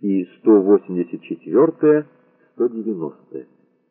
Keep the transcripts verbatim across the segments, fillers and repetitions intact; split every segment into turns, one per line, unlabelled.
и сто восемьдесят четвёртая — сто девяностая.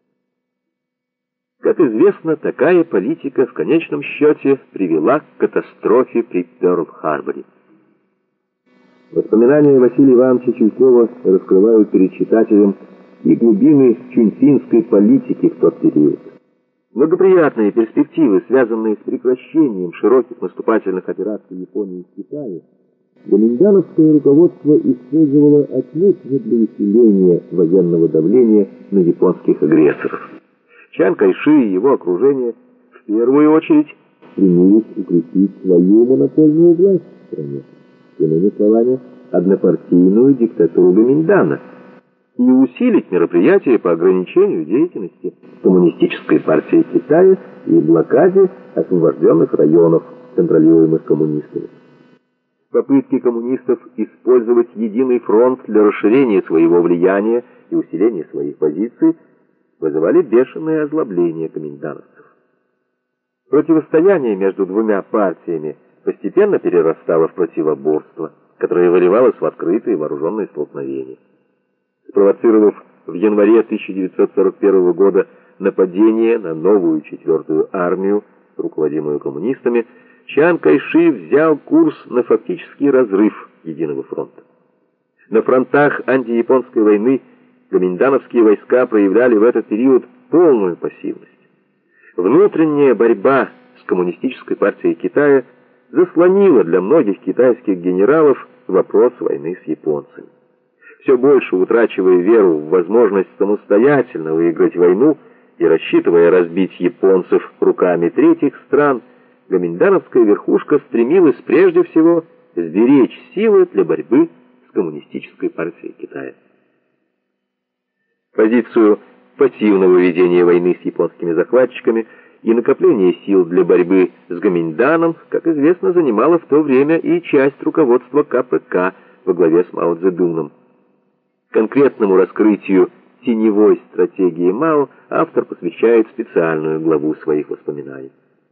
Как известно, такая политика в конечном счете привела к катастрофе при Пёрл-Харборе. Воспоминания Василия Ивановича Чуйкова раскрывают перед читателем и глубины чунцинской политики в тот период. Благоприятные перспективы, связанные с прекращением широких наступательных операций Японии в Китае, гоминдановское руководство использовало отнюдь не для усиления военного давления на японских агрессоров. Чан Кайши и его окружение в первую очередь стремились укрепить свою монопольную власть в стране, иными словами, однопартийную диктатуру Гоминдана, и усилить мероприятия по ограничению деятельности Коммунистической партии Китая и блокаде освобожденных районов, контролируемых коммунистами. Попытки коммунистов использовать единый фронт для расширения своего влияния и усиления своих позиций вызывали бешеное озлобление коминдановцев. Противостояние между двумя партиями постепенно перерастало в противоборство, которое выливалось в открытые вооруженные столкновения. Спровоцировав в январе тысяча девятьсот сорок первого года нападение на новую четвертую армию, руководимую коммунистами, Чан Кайши взял курс на фактический разрыв единого фронта. На фронтах антияпонской войны гоминдановские войска проявляли в этот период полную пассивность. Внутренняя борьба с Коммунистической партией Китая заслонила для многих китайских генералов вопрос войны с японцами. Все больше утрачивая веру в возможность самостоятельно выиграть войну и рассчитывая разбить японцев руками третьих стран, гоминдановская верхушка стремилась прежде всего сберечь силы для борьбы с Коммунистической партией Китая. Позицию пассивного ведения войны с японскими захватчиками и накопления сил для борьбы с Гоминданом, как известно, занимала в то время и часть руководства ка пэ ка во главе с Мао Цзэдуном. Конкретному раскрытию теневой стратегии Мао автор посвящает специальную главу своих воспоминаний.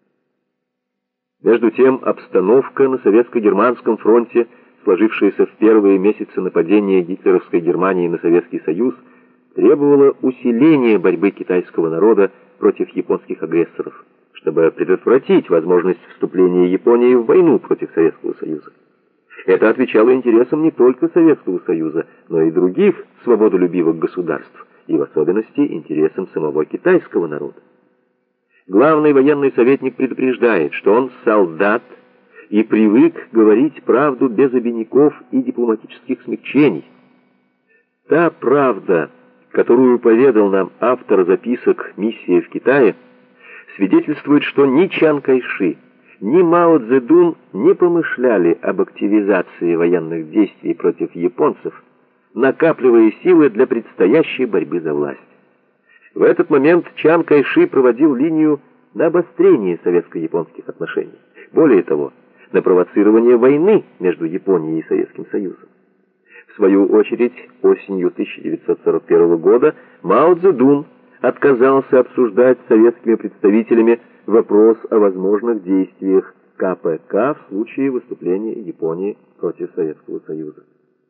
Между тем, обстановка на советско-германском фронте, сложившаяся в первые месяцы нападения гитлеровской Германии на Советский Союз, требовала усиления борьбы китайского народа против японских агрессоров, чтобы предотвратить возможность вступления Японии в войну против Советского Союза. Это отвечало интересам не только Советского Союза, но и других свободолюбивых государств, и в особенности интересам самого китайского народа. Главный военный советник предупреждает, что он солдат и привык говорить правду без обиняков и дипломатических смягчений. Та правда, которую поведал нам автор записок «Миссия в Китае», свидетельствует, что ни Чан Кайши, ни Мао Цзэдун не помышляли об активизации военных действий против японцев, накапливая силы для предстоящей борьбы за власть. В этот момент Чан Кайши проводил линию на обострение советско-японских отношений. Более того, на провоцирование войны между Японией и Советским Союзом. В свою очередь, осенью тысяча девятьсот сорок первого года Мао Цзэдун отказался обсуждать с советскими представителями вопрос о возможных действиях ка пэ ка в случае выступления Японии против Советского Союза.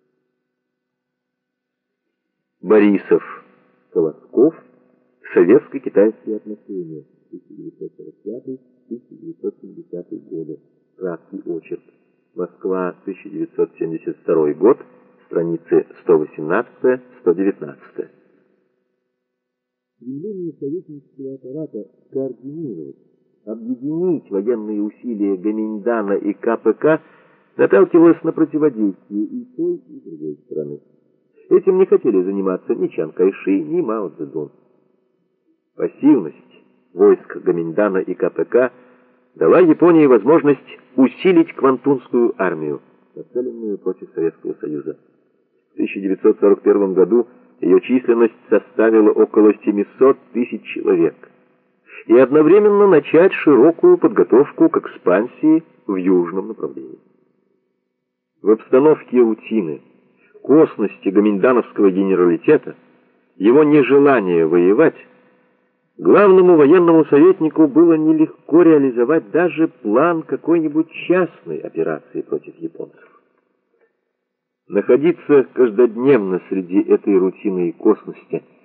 Борисов, Колосков, советско-китайские отношения, тысяча девятьсот сорок пятый — тысяча девятьсот семидесятый годы, краткий очерк, Москва, тысяча девятьсот семьдесят второй год, страницы сто восемнадцать — сто девятнадцать. Стремление советнического аппарата координировать, объединить военные усилия Гоминдана и ка пэ ка наталкивалось на противодействие и той, и другой стороны. Этим не хотели заниматься ни Чан Кайши, ни Мао Цзэдун. Пассивность войск Гоминдана и ка пэ ка дала Японии возможность усилить Квантунскую армию, нацеленную против Советского Союза. В тысяча девятьсот сорок первом году ее численность составила около семисот тысяч человек, и одновременно начать широкую подготовку к экспансии в южном направлении. В обстановке рутины, косности гоминдановского генералитета, его нежелание воевать, главному военному советнику было нелегко реализовать даже план какой-нибудь частной операции против японцев. Находиться каждодневно среди этой рутины и косности,